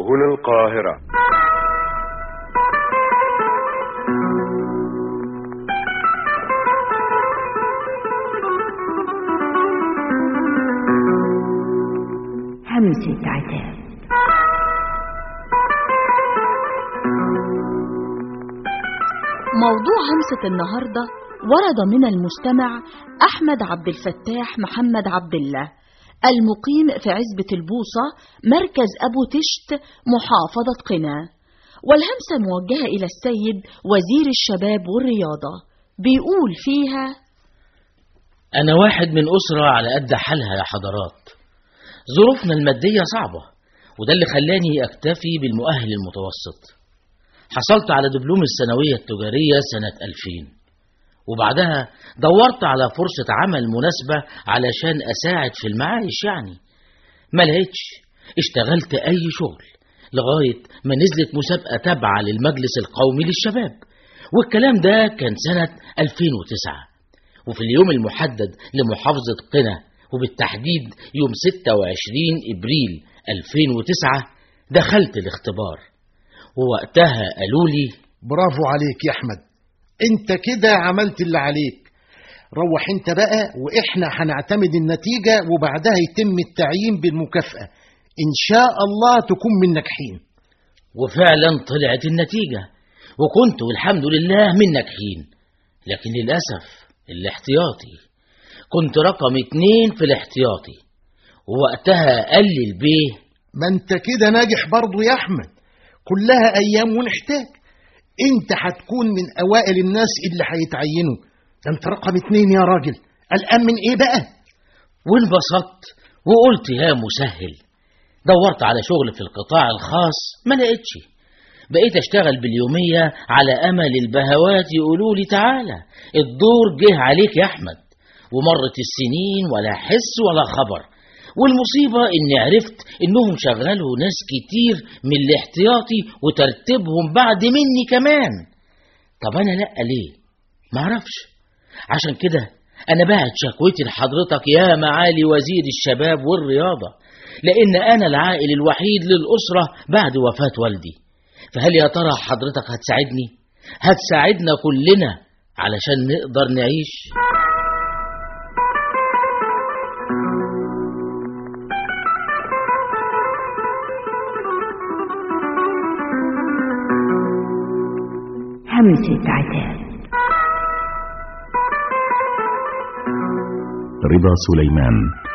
سهل القاهرة. همسة عتاب. موضوع همسة النهاردة ورد من المستمع أحمد عبد الفتاح محمد عبد الله، المقيم في عزبة البوصة، مركز أبو تشت، محافظة قنا، والهمسة موجهة إلى السيد وزير الشباب والرياضة. بيقول فيها: أنا واحد من أسرة على قد حالها يا حضرات، ظروفنا المادية صعبة، وده اللي خلاني أكتفي بالمؤهل المتوسط. حصلت على دبلوم الثانوية التجارية سنة 2000، وبعدها دورت على فرصة عمل مناسبة علشان أساعد في المعايش، يعني ما لقيتش. اشتغلت أي شغل لغاية ما نزلت مسابقة تابعة للمجلس القومي للشباب، والكلام ده كان سنة 2009. وفي اليوم المحدد لمحافظة قنا، وبالتحديد يوم 26 إبريل 2009، دخلت الاختبار، ووقتها قالوا لي: برافو عليك يا أحمد، انت كده عملت اللي عليك، روح انت بقى واحنا هنعتمد النتيجة وبعدها يتم التعيين بالمكافأة، ان شاء الله تكون من ناجحين. وفعلا طلعت النتيجة، وكنت والحمد لله من ناجحين، لكن للأسف الاحتياطي كنت رقم 2 في الاحتياطي. ووقتها قال لي البيه: ما انت كده ناجح برضو يا أحمد، كلها أيام ونحتاج، انت هتكون من أوائل الناس اللي هيتعينوا، انت رقم 2 يا راجل، قلقان من ايه بقى؟ وانبسطت وقلت يا مسهل. دورت على شغل في القطاع الخاص، ما لقيتش. بقيت اشتغل باليومية على امل البهوات يقولوا لي: تعالى الدور جه عليك يا احمد. ومرت السنين ولا حس ولا خبر، والمصيبة اني عرفت انهم شغلوا ناس كتير من الاحتياطي وترتيبهم بعد مني كمان. طب انا لأ ليه؟ معرفش. عشان كده انا بعت شكوتي لحضرتك يا معالي وزير الشباب والرياضة، لان انا العائل الوحيد للأسرة بعد وفاة والدي. فهل يا ترى حضرتك هتساعدني؟ هتساعدنا كلنا علشان نقدر نعيش؟ همسة عتاب. رضا سليمان.